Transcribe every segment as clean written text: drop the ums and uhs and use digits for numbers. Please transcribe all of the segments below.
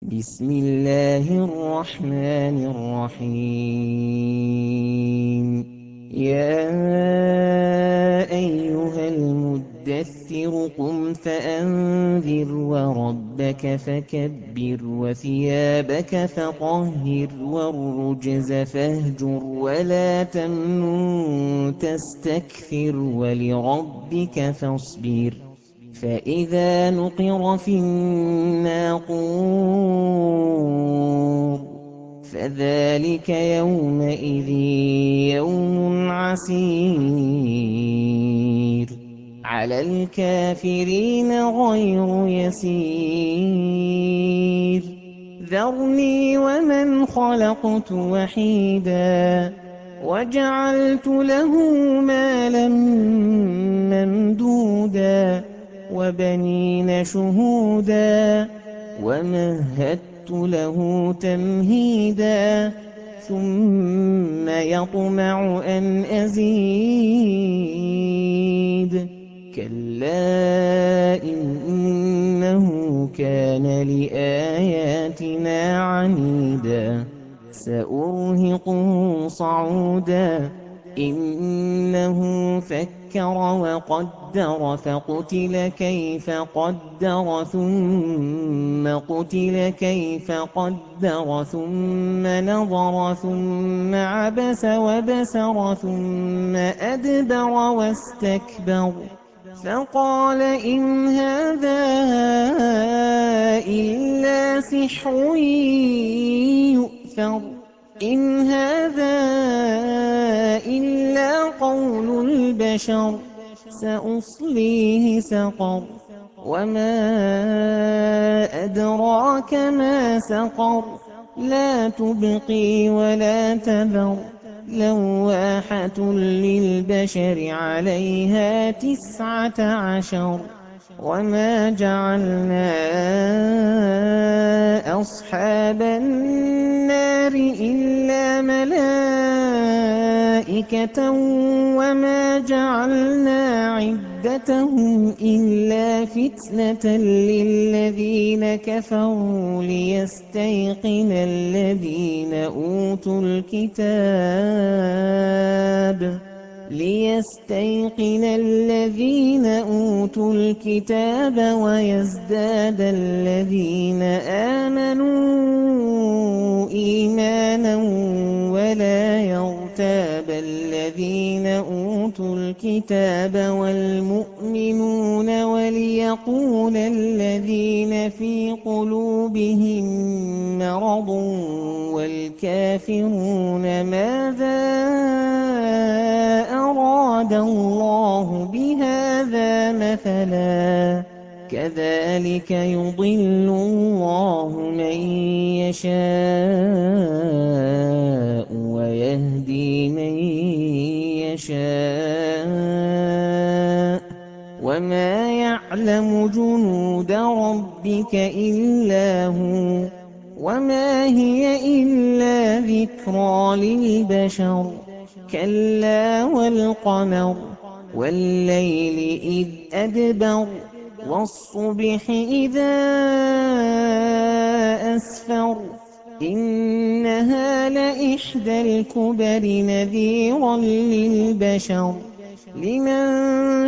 بسم الله الرحمن الرحيم. يا أيها المدثر قم فأنذر وربك فكبر وثيابك فطهر والرجز فاهجر ولا تمنن تستكثر ولربك فاصبر. فإذا نقر في الناقور فذلك يومئذ يوم عسير على الكافرين غير يسير. ذرني ومن خلقت وحيدا وجعلت له مالا ممدودا وبنين شهودا ومهدت له تمهيدا ثم يطمع أن أزيد. كلا إنه كان لآياتنا عنيدا سأرهقه صعودا. إنه فكر وقدر فقتل كيف قدر ثم قتل كيف قدر ثم نظر ثم عبس وبسر ثم أدبر واستكبر فقال إن هذا إلا سحر يؤثر. إن هذا إلا قول البشر سأصليه سقر وما أدراك ما سقر لا تبقي ولا تذر لواحة للبشر عليها 19. وما جعلنا أصحاب النار إلا ملائكة وما جعلنا عدتهم إلا فتنة للذين كفروا ليستيقن الذين أوتوا الكتاب ويزداد الذين آمنوا إيمانا ولا يرتاب الذين أوتوا الكتاب والمؤمنون وليقول الذين في قلوبهم مرض والكافرون ماذا أراد الله بهذا مثلا كذلك يضل الله من يشاء ويهدي من يشاء وما يعلم جنود ربك إلا هو وما هي إلا ذكرى للبشر. كلا والقمر والليل إذ أدبر والصبح إذا أسفر إنها لإحدى الكبر نذيرا للبشر لمن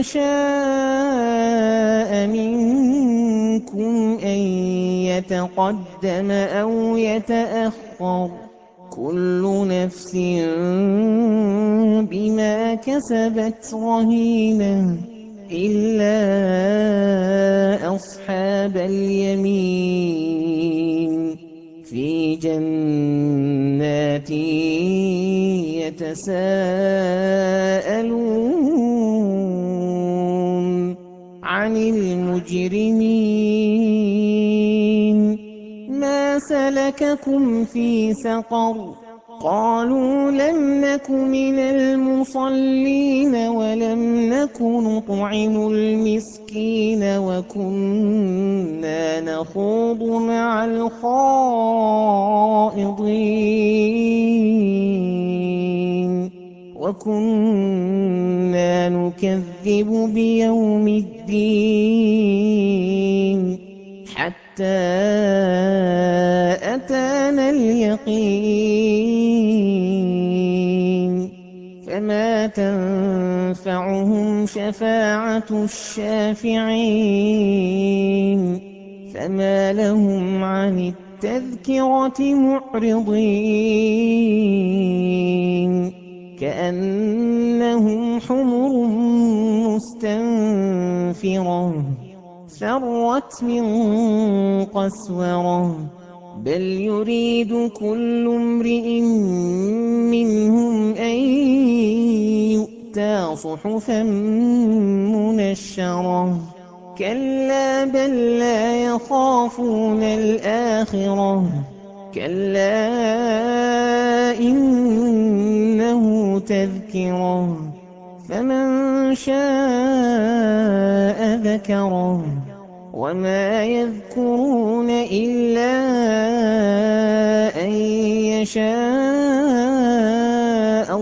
شاء منكم أن يتقدم أو يتأخر كل نفس بما كسبت رهينة إلا أصحاب اليمين في جنات يتساءلون عن المجرمين ما سلككم في سقر قالوا لم نك من المصلين ولم نك نطعم المسكين وكنا نخوض مع الخائضين وكنا نكذب بيوم الدين حتى المتقين فما تنفعهم شفاعة الشافعين فما لهم عن التذكرة معرضين كأنهم حمر مستنفرة فرت من قسورة بل يريد كل امرئ منهم أن يؤتى صحفا منشرة كلا بل لا يخافون الآخرة كلا إنه تذكرة فمن شاء ذكره وما يذكرون إلا أن يشاء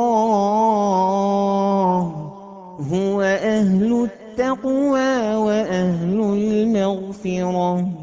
الله هو أهل التقوى وأهل المغفرة